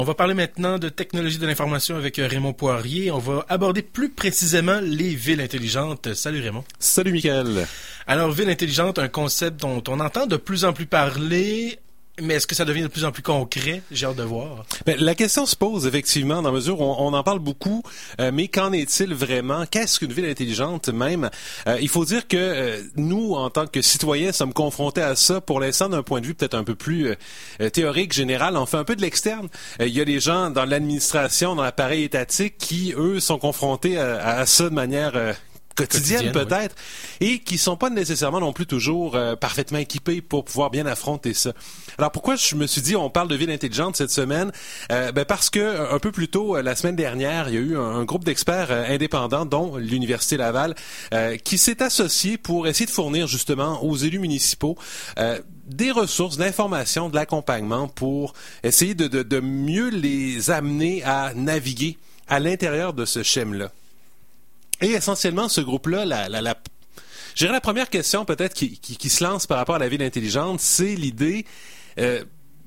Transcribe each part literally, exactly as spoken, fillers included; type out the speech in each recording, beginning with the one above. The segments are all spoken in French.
On va parler maintenant de technologie de l'information avec Raymond Poirier. On va aborder plus précisément les villes intelligentes. Salut Raymond. Salut Michael. Alors, ville intelligente, un concept dont on entend de plus en plus parler, mais est-ce que ça devient de plus en plus concret? J'ai hâte de voir. Bien, la question se pose effectivement, dans la mesure où on, on en parle beaucoup, euh, mais qu'en est-il vraiment? Qu'est-ce qu'une ville intelligente même? Euh, il faut dire que euh, nous, en tant que citoyens, sommes confrontés à ça pour l'instant d'un point de vue peut-être un peu plus euh, théorique, général. On fait un peu de l'externe. Euh, il y a des gens dans l'administration, dans l'appareil étatique qui, eux, sont confrontés à, à ça de manière... Euh, quotidienne, quotidienne peut-être, oui. Et qui sont pas nécessairement non plus toujours euh, parfaitement équipés pour pouvoir bien affronter ça. Alors pourquoi je me suis dit on parle de ville intelligente cette semaine? Euh, ben parce que un peu plus tôt, la semaine dernière, il y a eu un, un groupe d'experts euh, indépendants, dont l'Université Laval, euh, qui s'est associé pour essayer de fournir justement aux élus municipaux euh, des ressources, de l'information, de l'accompagnement pour essayer de, de, de mieux les amener à naviguer à l'intérieur de ce schème-là. Et essentiellement, ce groupe-là, la, la, la, je dirais la première question peut-être qui, qui, qui se lance par rapport à la ville intelligente, c'est l'idée euh,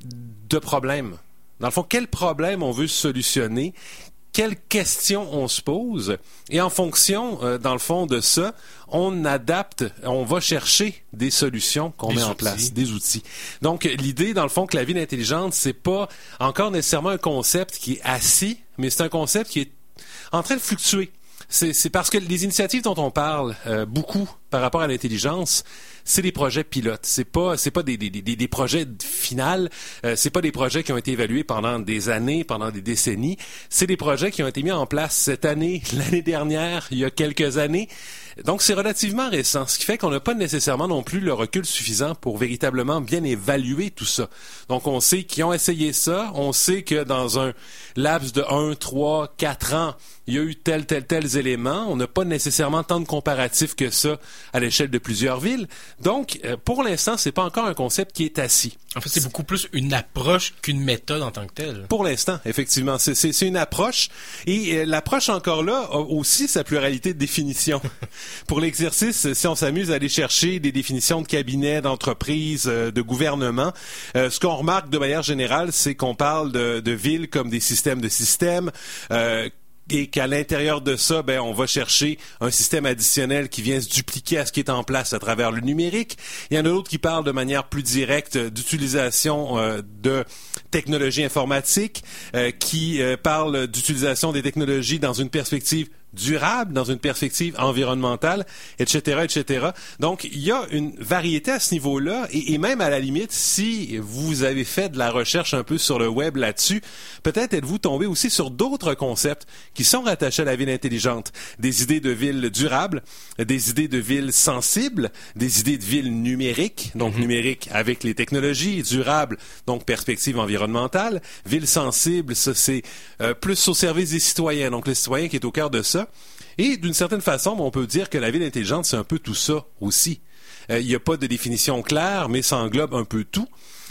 de problème. Dans le fond, quel problème on veut solutionner, quelles questions on se pose, et en fonction, euh, dans le fond, de ça, on adapte, on va chercher des solutions qu'on des met outils. en place, des outils. Donc, l'idée, dans le fond, que la ville intelligente, c'est pas encore nécessairement un concept qui est assis, mais c'est un concept qui est en train de fluctuer. C'est, c'est parce que les initiatives dont on parle euh, beaucoup par rapport à l'intelligence, c'est des projets pilotes. C'est pas, c'est pas des, des, des, des projets finals. Euh, c'est pas des projets qui ont été évalués pendant des années, pendant des décennies. C'est des projets qui ont été mis en place cette année, l'année dernière, il y a quelques années. Donc, c'est relativement récent, ce qui fait qu'on n'a pas nécessairement non plus le recul suffisant pour véritablement bien évaluer tout ça. Donc, on sait qu'ils ont essayé ça. On sait que dans un laps de un, trois, quatre ans, il y a eu tel, tel, tels éléments. On n'a pas nécessairement tant de comparatifs que ça à l'échelle de plusieurs villes. Donc, pour l'instant, c'est pas encore un concept qui est assis. En fait, c'est beaucoup plus une approche qu'une méthode en tant que telle. Pour l'instant, effectivement. C'est, c'est, c'est une approche. Et euh, l'approche, encore là, a aussi sa pluralité de définitions. Pour l'exercice, si on s'amuse à aller chercher des définitions de cabinets, d'entreprises, euh, de gouvernements, euh, ce qu'on remarque de manière générale, c'est qu'on parle de, de villes comme des systèmes de systèmes, euh, et qu'à l'intérieur de ça, ben, on va chercher un système additionnel qui vient se dupliquer à ce qui est en place à travers le numérique. Il y en a d'autres qui parlent de manière plus directe d'utilisation euh, de technologies informatiques, euh, qui euh, parlent d'utilisation des technologies dans une perspective durable, dans une perspective environnementale, et cetera, et cetera. Donc, il y a une variété à ce niveau-là, et, et même à la limite, si vous avez fait de la recherche un peu sur le web là-dessus, peut-être êtes-vous tombé aussi sur d'autres concepts qui sont rattachés à la ville intelligente. Des idées de ville durable, des idées de ville sensible, des idées de ville numérique, donc mm-hmm. numérique avec les technologies, durable, donc perspective environnementale, ville sensible, ça c'est euh, plus au service des citoyens, donc le citoyen qui est au cœur de ça. Et d'une certaine façon, on peut dire que la ville intelligente, c'est un peu tout ça aussi. Euh, il n'y a pas de définition claire, mais ça englobe un peu tout.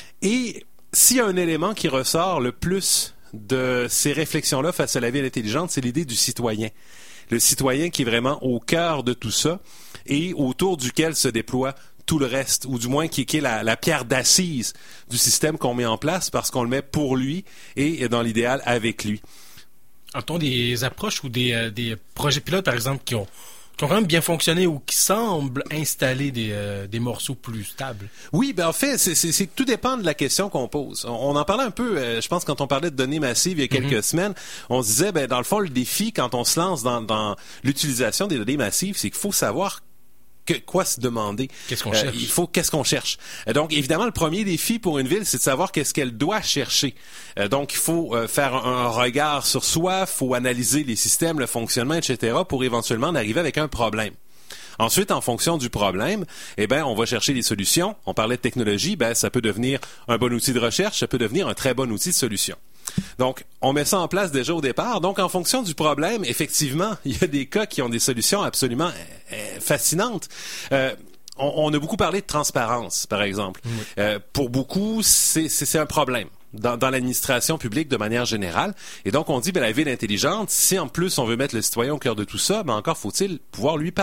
Et s'il y a un élément qui ressort le plus de ces réflexions-là face à la ville intelligente, c'est l'idée du citoyen. Le citoyen qui est vraiment au cœur de tout ça et autour duquel se déploie tout le reste, ou du moins qui, qui est la, la pierre d'assise du système qu'on met en place parce qu'on le met pour lui et, dans l'idéal, avec lui. A-t-on des approches ou des, euh, des projets pilotes, par exemple, qui ont, qui ont quand même bien fonctionné ou qui semblent installer des, euh, des morceaux plus stables? Oui, ben en fait, c'est, c'est, c'est tout dépend de la question qu'on pose. On, on en parlait un peu, euh, je pense, quand on parlait de données massives il y a quelques mm-hmm. semaines, on se disait, ben dans le fond, le défi, quand on se lance dans, dans l'utilisation des données massives, c'est qu'il faut savoir Que, quoi se demander. Qu'est-ce qu'on euh, cherche? Il faut qu'est-ce qu'on cherche. Euh, donc, évidemment, le premier défi pour une ville, c'est de savoir qu'est-ce qu'elle doit chercher. Euh, donc, il faut euh, faire un, un regard sur soi, il faut analyser les systèmes, le fonctionnement, et cetera pour éventuellement en arriver avec un problème. Ensuite, en fonction du problème, eh ben, on va chercher des solutions. On parlait de technologie, ben, ça peut devenir un bon outil de recherche, ça peut devenir un très bon outil de solution. Donc, on met ça en place déjà au départ. Donc, en fonction du problème, effectivement, il y a des cas qui ont des solutions absolument euh, fascinantes. Euh, on, on a beaucoup parlé de transparence, par exemple. Oui. Euh, pour beaucoup, c'est, c'est, c'est un problème dans, dans l'administration publique de manière générale. Et donc, on dit, ben, la ville intelligente, si en plus on veut mettre le citoyen au cœur de tout ça, ben, encore faut-il pouvoir lui parler.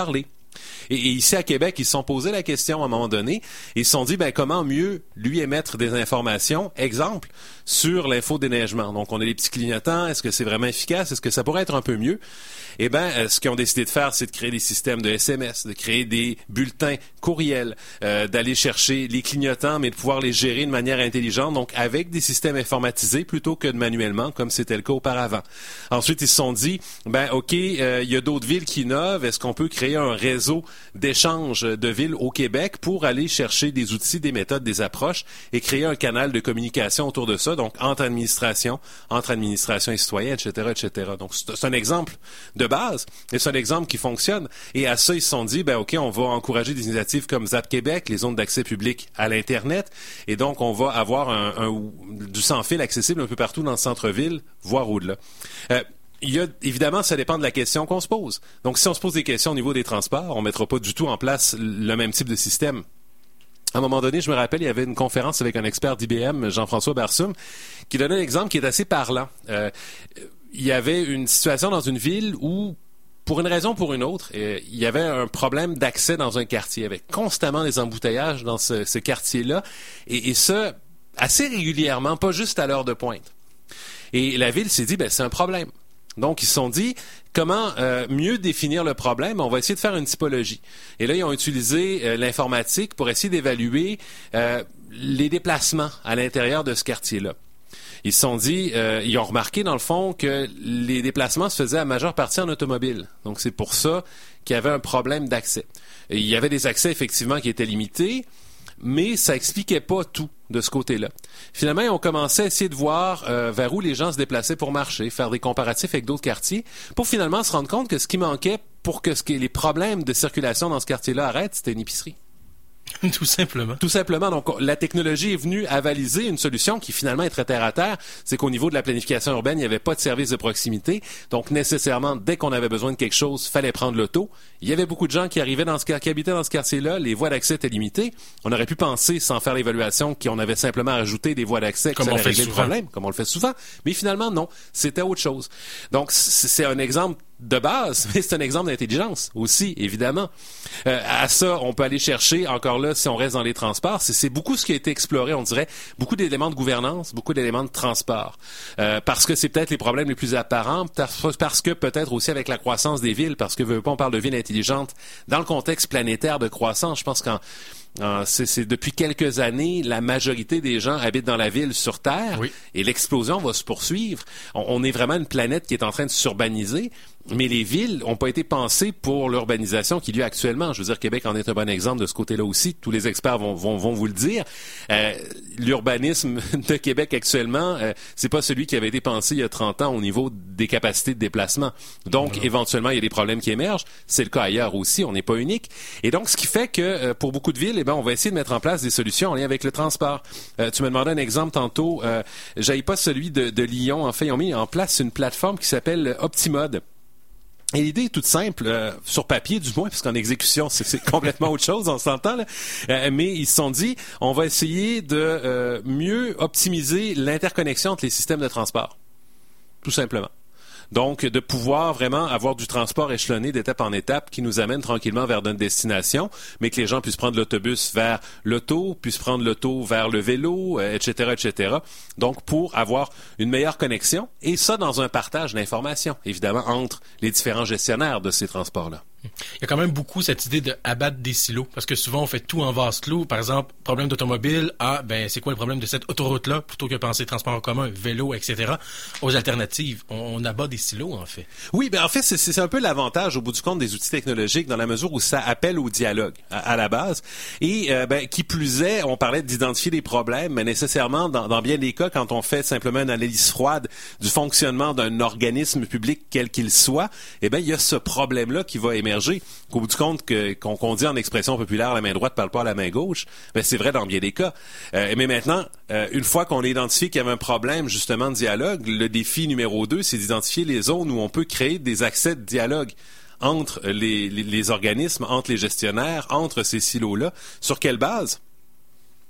Et, et ici à Québec, ils se sont posé la question à un moment donné, et ils se sont dit ben comment mieux lui émettre des informations, exemple, sur l'infodéneigement. Donc on a les petits clignotants, est-ce que c'est vraiment efficace, est-ce que ça pourrait être un peu mieux? Eh ben, ce qu'ils ont décidé de faire, c'est de créer des systèmes de S M S, de créer des bulletins courriels, euh, d'aller chercher les clignotants, mais de pouvoir les gérer de manière intelligente, donc avec des systèmes informatisés plutôt que de manuellement, comme c'était le cas auparavant. Ensuite, ils se sont dit, ben ok, euh, il y a d'autres villes qui innovent, est-ce qu'on peut créer un réseau d'échange de villes au Québec pour aller chercher des outils, des méthodes, des approches et créer un canal de communication autour de ça, donc entre administration, entre administration et citoyens, et cetera, et cetera. Donc, c'est un exemple de base, et c'est un exemple qui fonctionne. Et à ça, ils se sont dit, ben ok, on va encourager des initiatives comme Zap Québec, les zones d'accès public à l'Internet, et donc on va avoir un, un, du sans-fil accessible un peu partout dans le centre-ville, voire au-delà. Euh, Il y a, évidemment, ça dépend de la question qu'on se pose. Donc, si on se pose des questions au niveau des transports, on ne mettra pas du tout en place le même type de système. À un moment donné, je me rappelle, il y avait une conférence avec un expert d'I B M, Jean-François Barsoum, qui donnait un exemple qui est assez parlant. Euh, il y avait une situation dans une ville où, pour une raison ou pour une autre, euh, il y avait un problème d'accès dans un quartier. Il y avait constamment des embouteillages dans ce, ce quartier-là, et, et ça, assez régulièrement, pas juste à l'heure de pointe. Et la ville s'est dit, ben c'est un problème. Donc, ils se sont dit, comment euh, mieux définir le problème? On va essayer de faire une typologie. Et là, ils ont utilisé euh, l'informatique pour essayer d'évaluer euh, les déplacements à l'intérieur de ce quartier-là. Ils se sont dit, euh, ils ont remarqué dans le fond que les déplacements se faisaient à majeure partie en automobile. Donc, c'est pour ça qu'il y avait un problème d'accès. Et il y avait des accès, effectivement, qui étaient limités, mais ça expliquait pas tout de ce côté-là. Finalement, ils ont commencé à essayer de voir euh, vers où les gens se déplaçaient pour marcher, faire des comparatifs avec d'autres quartiers, pour finalement se rendre compte que ce qui manquait pour que, ce que les problèmes de circulation dans ce quartier-là arrêtent, c'était une épicerie. Tout simplement. Tout simplement. Donc, la technologie est venue avaliser une solution qui finalement est très terre à terre. C'est qu'au niveau de la planification urbaine, il n'y avait pas de service de proximité. Donc, nécessairement, dès qu'on avait besoin de quelque chose, fallait prendre l'auto. Il y avait beaucoup de gens qui arrivaient dans ce qui habitaient dans ce quartier-là. Les voies d'accès étaient limitées. On aurait pu penser, sans faire l'évaluation, qu'on avait simplement ajouté des voies d'accès, que ça allait régler le problème, comme on le fait souvent. Mais finalement, non. C'était autre chose. Donc, c'est un exemple de base, mais c'est un exemple d'intelligence aussi, évidemment. Euh, à ça, on peut aller chercher, encore là, si on reste dans les transports, c'est, c'est beaucoup ce qui a été exploré, on dirait, beaucoup d'éléments de gouvernance, beaucoup d'éléments de transport. Euh, parce que c'est peut-être les problèmes les plus apparents, parce que peut-être aussi avec la croissance des villes, parce que, veux pas, on parle de villes intelligentes dans le contexte planétaire de croissance. Je pense qu'en Euh, c'est, c'est depuis quelques années, la majorité des gens habitent dans la ville sur Terre, oui. Et l'explosion va se poursuivre. On, on est vraiment une planète qui est en train de s'urbaniser, mais les villes n'ont pas été pensées pour l'urbanisation qui lieu actuellement. Je veux dire, Québec en est un bon exemple de ce côté-là aussi. Tous les experts vont, vont, vont vous le dire. Euh, l'urbanisme de Québec actuellement, euh, c'est pas celui qui avait été pensé il y a trente ans au niveau des capacités de déplacement. Donc, voilà. Éventuellement, il y a des problèmes qui émergent. C'est le cas ailleurs aussi. On n'est pas unique. Et donc, ce qui fait que euh, pour beaucoup de villes, eh ben, on va essayer de mettre en place des solutions en lien avec le transport. Euh, tu me demandais un exemple tantôt. Euh, j'aille pas celui de, de Lyon. En fait, ils ont mis en place une plateforme qui s'appelle Optimode. Et l'idée est toute simple, euh, sur papier du moins, parce qu'en exécution, c'est, c'est complètement autre chose, on s'entend, là. Euh, mais ils se sont dit, on va essayer de euh, mieux optimiser l'interconnexion entre les systèmes de transport. Tout simplement. Donc, de pouvoir vraiment avoir du transport échelonné d'étape en étape qui nous amène tranquillement vers notre destination, mais que les gens puissent prendre l'autobus vers l'auto, puissent prendre l'auto vers le vélo, euh, et cetera, et cetera. Donc, pour avoir une meilleure connexion, et ça dans un partage d'informations, évidemment, entre les différents gestionnaires de ces transports-là. Il y a quand même beaucoup cette idée d'abattre des silos, parce que souvent on fait tout en vase clos. Par exemple, problème d'automobile, ah ben c'est quoi le problème de cette autoroute-là, plutôt que penser transport en commun, vélo, et cetera. Aux alternatives, on, on abat des silos en fait. Oui, ben en fait c'est, c'est un peu l'avantage au bout du compte des outils technologiques dans la mesure où ça appelle au dialogue à, à la base. Et euh, ben qui plus est, on parlait d'identifier des problèmes, mais nécessairement dans, dans bien des cas, quand on fait simplement une analyse froide du fonctionnement d'un organisme public quel qu'il soit, eh ben il y a ce problème-là qui va émerger. Qu'au bout du compte, que, qu'on, qu'on dit en expression populaire, la main droite ne parle pas à la main gauche, ben c'est vrai dans bien des cas. Euh, mais maintenant, euh, une fois qu'on a identifié qu'il y avait un problème justement de dialogue, le défi numéro deux, c'est d'identifier les zones où on peut créer des accès de dialogue entre les, les, les organismes, entre les gestionnaires, entre ces silos-là. Sur quelle base?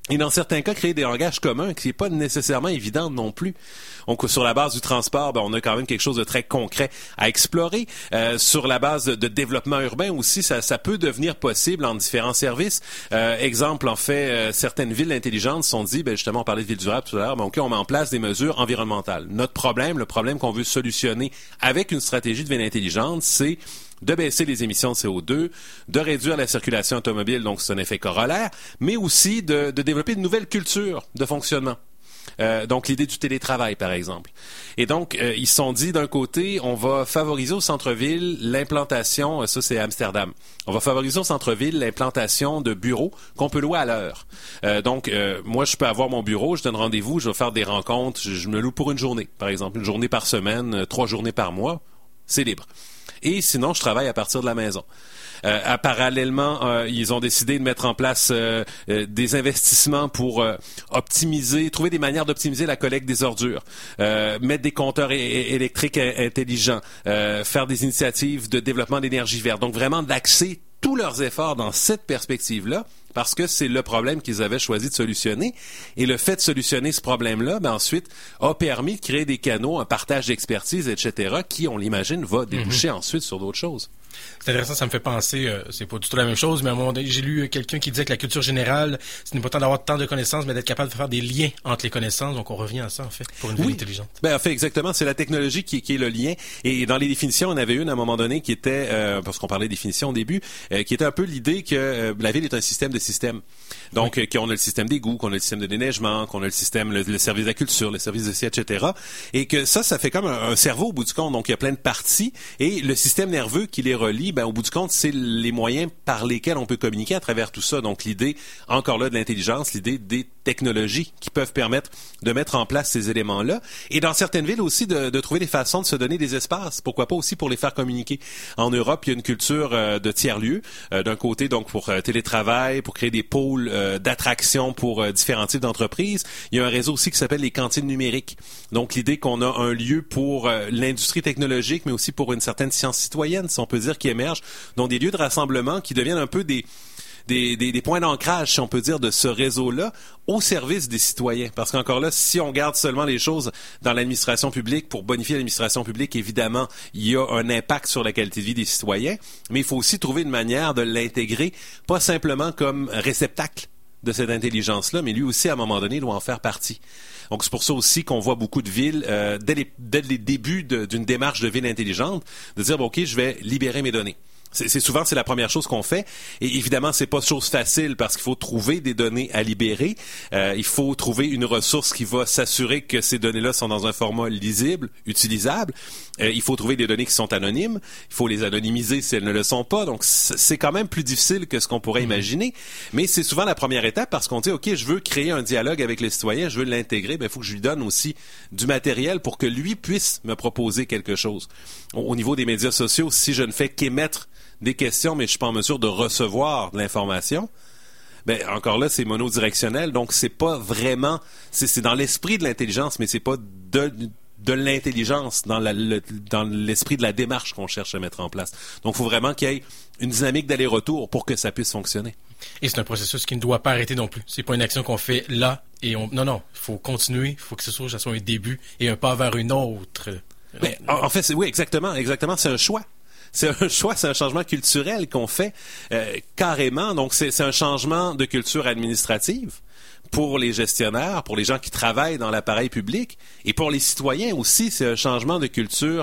Et dans certains cas, créer des langages communs, qui n'est pas nécessairement évident non plus. Donc, sur la base du transport, ben, on a quand même quelque chose de très concret à explorer. Euh, sur la base de, de développement urbain aussi, ça, ça peut devenir possible en différents services. Euh, exemple, en fait, euh, certaines villes intelligentes se sont dit, ben, justement, on parlait de ville durable tout à l'heure, ben, OK, on met en place des mesures environnementales. Notre problème, le problème qu'on veut solutionner avec une stratégie de ville intelligente, c'est de baisser les émissions de C O deux, de réduire la circulation automobile, donc c'est un effet corollaire, mais aussi de, de développer de nouvelles cultures de fonctionnement. Euh, donc l'idée du télétravail, par exemple. Et donc, euh, ils se sont dit, d'un côté, on va favoriser au centre-ville l'implantation, ça c'est Amsterdam, on va favoriser au centre-ville l'implantation de bureaux qu'on peut louer à l'heure. Euh, donc, euh, moi, je peux avoir mon bureau, je donne rendez-vous, je vais faire des rencontres, je, je me loue pour une journée, par exemple, une journée par semaine, euh, trois journées par mois, c'est libre. Et sinon, je travaille à partir de la maison. Euh, parallèlement, euh, ils ont décidé de mettre en place euh, euh, des investissements pour euh, optimiser, trouver des manières d'optimiser la collecte des ordures, euh, mettre des compteurs é- é- électriques intelligents, euh, faire des initiatives de développement d'énergie verte. Donc vraiment d'axer tous leurs efforts dans cette perspective-là, parce que c'est le problème qu'ils avaient choisi de solutionner. Et le fait de solutionner ce problème-là, ben ensuite, a permis de créer des canaux, un partage d'expertise, et cetera, qui, on l'imagine, va déboucher mm-hmm. ensuite sur d'autres choses. C'est intéressant, ça me fait penser, euh, c'est pas du tout la même chose, mais à un moment donné, j'ai lu quelqu'un qui disait que la culture générale, ce n'est pas tant d'avoir tant de connaissances, mais d'être capable de faire des liens entre les connaissances. Donc, on revient à ça, en fait, pour une ville oui. intelligente. Ben, en fait, exactement. C'est la technologie qui, qui est le lien. Et dans les définitions, on avait une à un moment donné qui était, euh, parce qu'on parlait de définition au début, euh, qui était un peu l'idée que euh, la ville est un système de systèmes. Donc, oui. euh, qu'on a le système d'égouts, qu'on a le système de déneigement, qu'on a le système, le, le service de la culture, le service de ci, et cetera. Et que ça, ça fait comme un, un cerveau au bout du compte. Donc, il y a plein de parties. Et le système nerveux qui les relie, ben, au bout du compte, c'est les moyens par lesquels on peut communiquer à travers tout ça. Donc, l'idée, encore là, de l'intelligence, l'idée des technologies qui peuvent permettre de mettre en place ces éléments-là. Et dans certaines villes aussi, de, de trouver des façons de se donner des espaces. Pourquoi pas aussi pour les faire communiquer. En Europe, il y a une culture euh, de tiers-lieux. Euh, d'un côté, donc, pour euh, télétravail, pour créer des pôles euh, d'attraction pour euh, différents types d'entreprises. Il y a un réseau aussi qui s'appelle les cantines numériques. Donc, l'idée qu'on a un lieu pour euh, l'industrie technologique, mais aussi pour une certaine science citoyenne, si on peut dire, qui émerge. Donc, des lieux de rassemblement qui deviennent un peu des... Des, des, des points d'ancrage, si on peut dire, de ce réseau-là au service des citoyens. Parce qu'encore là, si on garde seulement les choses dans l'administration publique, pour bonifier l'administration publique, évidemment, il y a un impact sur la qualité de vie des citoyens, mais il faut aussi trouver une manière de l'intégrer, pas simplement comme réceptacle de cette intelligence-là, mais lui aussi, à un moment donné, doit en faire partie. Donc, c'est pour ça aussi qu'on voit beaucoup de villes, euh, dès, les, dès les débuts de, d'une démarche de ville intelligente, de dire, bon, OK, je vais libérer mes données. C'est, c'est souvent c'est la première chose qu'on fait et évidemment c'est pas chose facile parce qu'il faut trouver des données à libérer, euh, il faut trouver une ressource qui va s'assurer que ces données-là sont dans un format lisible, utilisable, euh, il faut trouver des données qui sont anonymes, il faut les anonymiser si elles ne le sont pas, donc c'est quand même plus difficile que ce qu'on pourrait mmh. imaginer, mais c'est souvent la première étape parce qu'on dit ok je veux créer un dialogue avec les citoyens, je veux l'intégrer, ben il faut que je lui donne aussi du matériel pour que lui puisse me proposer quelque chose. Au, au niveau des médias sociaux, si je ne fais qu'émettre des questions, mais je suis pas en mesure de recevoir de l'information, ben encore là, c'est monodirectionnel, donc c'est pas vraiment... C'est, c'est dans l'esprit de l'intelligence, mais c'est pas de, de l'intelligence dans, la, le, dans l'esprit de la démarche qu'on cherche à mettre en place. Donc, il faut vraiment qu'il y ait une dynamique d'aller-retour pour que ça puisse fonctionner. Et c'est un processus qui ne doit pas arrêter non plus. C'est pas une action qu'on fait là et on... Non, non, il faut continuer, il faut que ce soit, ça soit un début et un pas vers une autre. Ben, en, en fait, c'est, oui, exactement, exactement, c'est un choix. C'est un choix, c'est un changement culturel qu'on fait euh, carrément. Donc, c'est, c'est un changement de culture administrative pour les gestionnaires, pour les gens qui travaillent dans l'appareil public et pour les citoyens aussi, c'est un changement de culture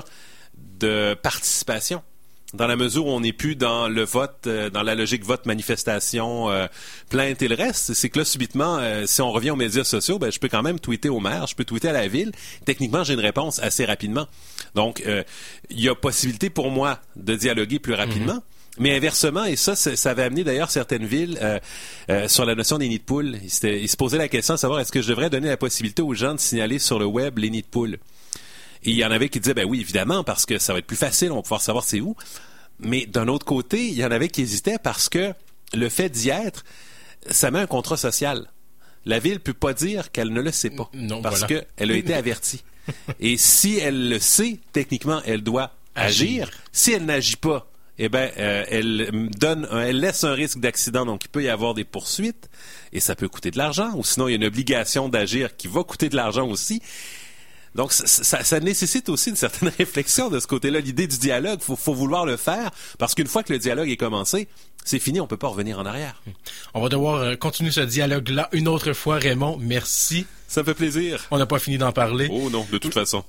de participation. Dans la mesure où on n'est plus dans le vote, euh, dans la logique vote, manifestation, euh, plainte et le reste, c'est que là, subitement, euh, si on revient aux médias sociaux, ben, je peux quand même tweeter au maire, je peux tweeter à la ville. Techniquement, j'ai une réponse assez rapidement. Donc, euh, il y a possibilité pour moi de dialoguer plus rapidement. Mm-hmm. Mais inversement, et ça, ça avait amené d'ailleurs certaines villes euh, euh, sur la notion des nids de poules. Ils, ils se posaient la question de savoir est-ce que je devrais donner la possibilité aux gens de signaler sur le web les nids de poules. Et il y en avait qui disaient, ben oui, évidemment, parce que ça va être plus facile, on va pouvoir savoir c'est où. Mais d'un autre côté, il y en avait qui hésitaient parce que le fait d'y être, ça met un contrat social. La ville ne peut pas dire qu'elle ne le sait pas. Non, parce voilà. qu'elle a été avertie. Et si elle le sait, techniquement, elle doit agir. agir. Si elle n'agit pas, eh ben, euh, elle donne, un, elle laisse un risque d'accident, donc il peut y avoir des poursuites et ça peut coûter de l'argent. Ou sinon, il y a une obligation d'agir qui va coûter de l'argent aussi. Donc, ça, ça, ça nécessite aussi une certaine réflexion de ce côté-là. L'idée du dialogue, faut, faut vouloir le faire, parce qu'une fois que le dialogue est commencé, c'est fini, on peut pas revenir en arrière. On va devoir continuer ce dialogue-là une autre fois, Raymond. Merci. Ça me fait plaisir. On n'a pas fini d'en parler. Oh non, de toute façon.